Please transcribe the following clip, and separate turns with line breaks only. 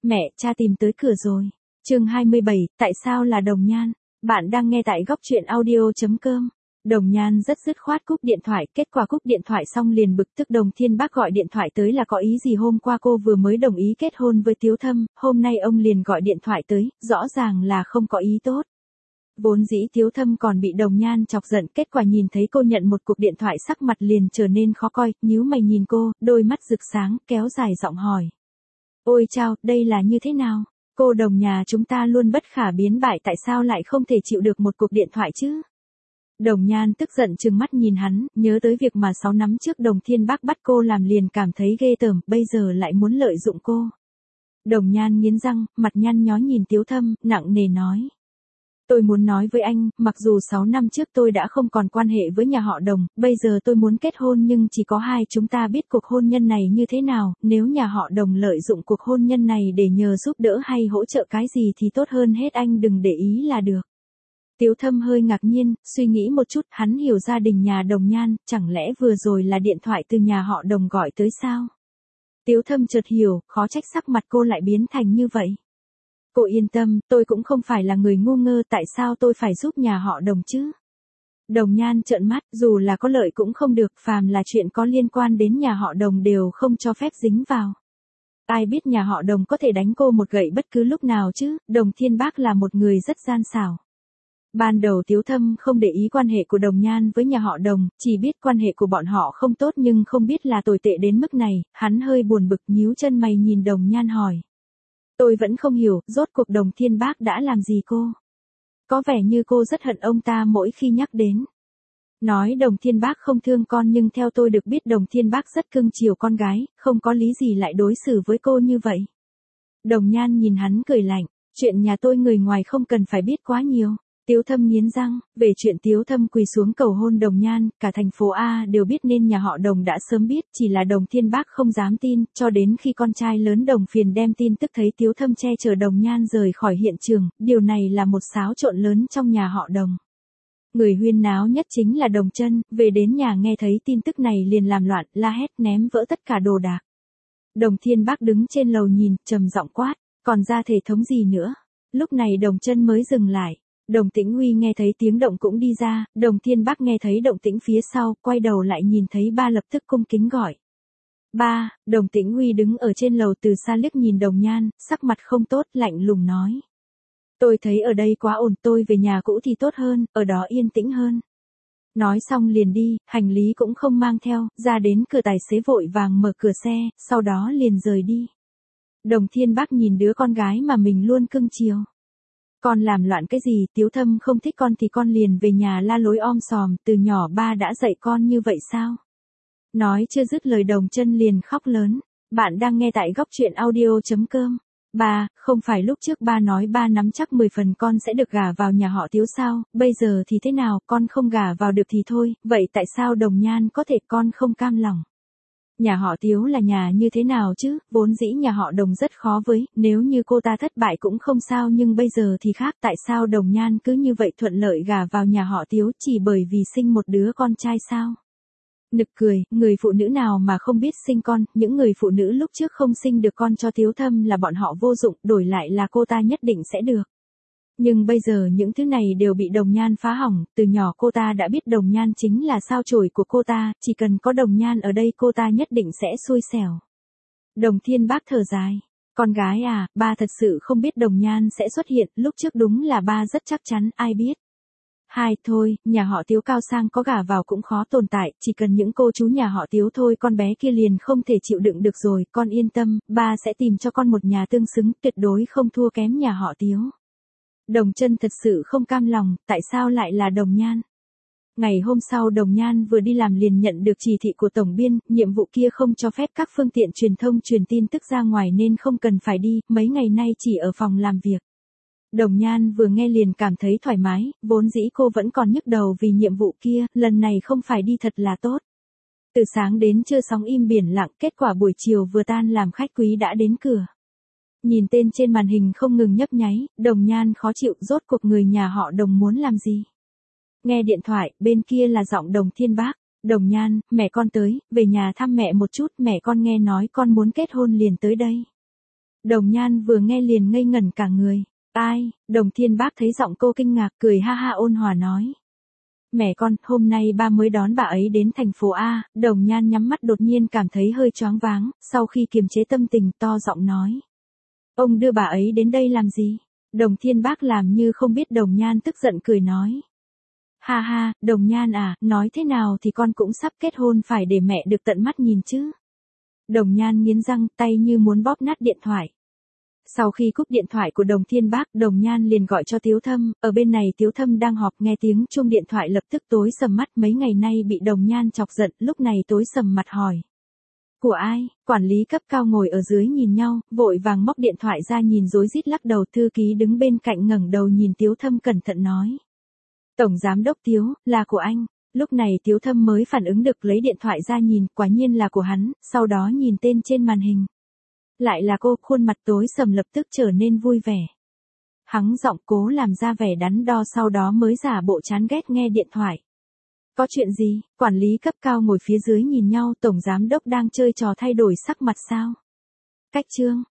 Mẹ, cha tìm tới cửa rồi. Chương 27, tại sao là Đồng Nhan? Bạn đang nghe tại góc truyện audio.com. Đồng Nhan rất dứt khoát cúp điện thoại, kết quả cúp điện thoại xong liền bực tức. Đồng Thiên Bác gọi điện thoại tới là có ý gì? Hôm qua cô vừa mới đồng ý kết hôn với Tiếu Thâm, hôm nay ông liền gọi điện thoại tới, rõ ràng là không có ý tốt. Vốn dĩ Tiếu Thâm còn bị Đồng Nhan chọc giận, kết quả nhìn thấy cô nhận một cuộc điện thoại sắc mặt liền trở nên khó coi, nhíu mày nhìn cô, đôi mắt rực sáng, kéo dài giọng hỏi. Ôi chao, đây là như thế nào? Cô Đồng nhà chúng ta luôn bất khả biến bại, tại sao lại không thể chịu được một cuộc điện thoại chứ? Đồng Nhan tức giận trừng mắt nhìn hắn, nhớ tới việc mà 6 năm trước Đồng Thiên Bác bắt cô làm liền cảm thấy ghê tởm, bây giờ lại muốn lợi dụng cô. Đồng Nhan nghiến răng, mặt nhăn nhó nhìn Tiếu Thâm, nặng nề nói. Tôi muốn nói với anh, mặc dù 6 năm trước tôi đã không còn quan hệ với nhà họ Đồng, bây giờ tôi muốn kết hôn nhưng chỉ có hai chúng ta biết cuộc hôn nhân này như thế nào, nếu nhà họ Đồng lợi dụng cuộc hôn nhân này để nhờ giúp đỡ hay hỗ trợ cái gì thì tốt hơn hết anh đừng để ý là được. Tiếu Thâm hơi ngạc nhiên, suy nghĩ một chút, hắn hiểu gia đình nhà Đồng Nhan, chẳng lẽ vừa rồi là điện thoại từ nhà họ Đồng gọi tới sao? Tiếu Thâm chợt hiểu, khó trách sắc mặt cô lại biến thành như vậy. Cô yên tâm, tôi cũng không phải là người ngu ngơ, tại sao tôi phải giúp nhà họ Đồng chứ? Đồng Nhan trợn mắt, dù là có lợi cũng không được, phàm là chuyện có liên quan đến nhà họ Đồng đều không cho phép dính vào. Ai biết nhà họ Đồng có thể đánh cô một gậy bất cứ lúc nào chứ? Đồng Thiên Bác là một người rất gian xảo. Ban đầu Tiếu Thâm không để ý quan hệ của Đồng Nhan với nhà họ Đồng, chỉ biết quan hệ của bọn họ không tốt nhưng không biết là tồi tệ đến mức này, hắn hơi buồn bực nhíu chân mày nhìn Đồng Nhan hỏi. Tôi vẫn không hiểu, rốt cuộc Đồng Thiên Bác đã làm gì cô? Có vẻ như cô rất hận ông ta mỗi khi nhắc đến. Nói Đồng Thiên Bác không thương con nhưng theo tôi được biết Đồng Thiên Bác rất cưng chiều con gái, không có lý gì lại đối xử với cô như vậy. Đồng Nhan nhìn hắn cười lạnh, chuyện nhà tôi người ngoài không cần phải biết quá nhiều. Tiếu Thâm nghiến răng, về chuyện Tiếu Thâm quỳ xuống cầu hôn Đồng Nhan, cả thành phố A đều biết nên nhà họ Đồng đã sớm biết, chỉ là Đồng Thiên Bác không dám tin, cho đến khi con trai lớn Đồng Phiền đem tin tức thấy Tiếu Thâm che chở Đồng Nhan rời khỏi hiện trường, điều này là một xáo trộn lớn trong nhà họ Đồng. Người huyên náo nhất chính là Đồng Chân, về đến nhà nghe thấy tin tức này liền làm loạn, la hét ném vỡ tất cả đồ đạc. Đồng Thiên Bác đứng trên lầu nhìn, trầm giọng quát, còn ra thể thống gì nữa? Lúc này Đồng Chân mới dừng lại. Đồng Tĩnh Huy nghe thấy tiếng động cũng đi ra, Đồng Thiên Bác nghe thấy động tĩnh phía sau, quay đầu lại nhìn thấy ba lập tức cung kính gọi. Ba, Đồng Tĩnh Huy đứng ở trên lầu từ xa liếc nhìn Đồng Nhan, sắc mặt không tốt, lạnh lùng nói. Tôi thấy ở đây quá ổn, tôi về nhà cũ thì tốt hơn, ở đó yên tĩnh hơn. Nói xong liền đi, hành lý cũng không mang theo, ra đến cửa tài xế vội vàng mở cửa xe, sau đó liền rời đi. Đồng Thiên Bác nhìn đứa con gái mà mình luôn cưng chiều. Con làm loạn cái gì? Tiếu Thâm không thích con thì con liền về nhà la lối om sòm, từ nhỏ ba đã dạy con như vậy sao? Nói chưa dứt lời Đồng Chân liền khóc lớn. Bạn đang nghe tại góc truyện audio.com. Ba, không phải lúc trước ba nói ba nắm chắc 10 phần con sẽ được gả vào nhà họ Tiếu sao, bây giờ thì thế nào, con không gả vào được thì thôi, vậy tại sao Đồng Nhan có thể? Con không cam lòng. Nhà họ Tiếu là nhà như thế nào chứ, vốn dĩ nhà họ Đồng rất khó với, nếu như cô ta thất bại cũng không sao nhưng bây giờ thì khác, tại sao Đồng Nhan cứ như vậy thuận lợi gả vào nhà họ Tiếu chỉ bởi vì sinh một đứa con trai sao? Nực cười, người phụ nữ nào mà không biết sinh con, những người phụ nữ lúc trước không sinh được con cho Tiếu Thâm là bọn họ vô dụng, đổi lại là cô ta nhất định sẽ được. Nhưng bây giờ những thứ này đều bị Đồng Nhan phá hỏng, từ nhỏ cô ta đã biết Đồng Nhan chính là sao chổi của cô ta, chỉ cần có Đồng Nhan ở đây cô ta nhất định sẽ xui xẻo. Đồng Thiên Bác thở dài, con gái à, ba thật sự không biết Đồng Nhan sẽ xuất hiện, lúc trước đúng là ba rất chắc chắn, ai biết. Hai, thôi, nhà họ Tiếu cao sang có gả vào cũng khó tồn tại, chỉ cần những cô chú nhà họ Tiếu thôi con bé kia liền không thể chịu đựng được rồi, con yên tâm, ba sẽ tìm cho con một nhà tương xứng, tuyệt đối không thua kém nhà họ Tiếu. Đồng Chân thật sự không cam lòng, tại sao lại là Đồng Nhan? Ngày hôm sau Đồng Nhan vừa đi làm liền nhận được chỉ thị của tổng biên, nhiệm vụ kia không cho phép các phương tiện truyền thông truyền tin tức ra ngoài nên không cần phải đi, mấy ngày nay chỉ ở phòng làm việc. Đồng Nhan vừa nghe liền cảm thấy thoải mái, vốn dĩ cô vẫn còn nhức đầu vì nhiệm vụ kia, lần này không phải đi thật là tốt. Từ sáng đến trưa sóng im biển lặng, kết quả buổi chiều vừa tan làm khách quý đã đến cửa. Nhìn tên trên màn hình không ngừng nhấp nháy, Đồng Nhan khó chịu, rốt cuộc người nhà họ Đồng muốn làm gì? Nghe điện thoại, bên kia là giọng Đồng Thiên Bác. Đồng Nhan, mẹ con tới, về nhà thăm mẹ một chút, mẹ con nghe nói con muốn kết hôn liền tới đây. Đồng Nhan vừa nghe liền ngây ngẩn cả người. Ai? Đồng Thiên Bác thấy giọng cô kinh ngạc, cười ha ha ôn hòa nói. Mẹ con, hôm nay ba mới đón bà ấy đến thành phố A. Đồng Nhan nhắm mắt đột nhiên cảm thấy hơi choáng váng, sau khi kiềm chế tâm tình to giọng nói. Ông đưa bà ấy đến đây làm gì? Đồng Thiên Bác làm như không biết Đồng Nhan tức giận cười nói. Ha ha, Đồng Nhan à, nói thế nào thì con cũng sắp kết hôn phải để mẹ được tận mắt nhìn chứ. Đồng Nhan nghiến răng, tay như muốn bóp nát điện thoại. Sau khi cúp điện thoại của Đồng Thiên Bác, Đồng Nhan liền gọi cho Tiếu Thâm, ở bên này Tiếu Thâm đang họp, nghe tiếng chuông điện thoại lập tức tối sầm mắt, mấy ngày nay bị Đồng Nhan chọc giận, lúc này tối sầm mặt hỏi. Của ai? Quản lý cấp cao ngồi ở dưới nhìn nhau, vội vàng móc điện thoại ra nhìn rối rít lắc đầu, thư ký đứng bên cạnh ngẩng đầu nhìn Tiếu Thâm cẩn thận nói. Tổng giám đốc Tiếu, là của anh. Lúc này Tiếu Thâm mới phản ứng được, lấy điện thoại ra nhìn, quả nhiên là của hắn, sau đó nhìn tên trên màn hình. Lại là cô, khuôn mặt tối sầm lập tức trở nên vui vẻ. Hắn giọng cố làm ra vẻ đắn đo, sau đó mới giả bộ chán ghét nghe điện thoại. Có chuyện gì? Quản lý cấp cao ngồi phía dưới nhìn nhau, tổng giám đốc đang chơi trò thay đổi sắc mặt sao? Cách chương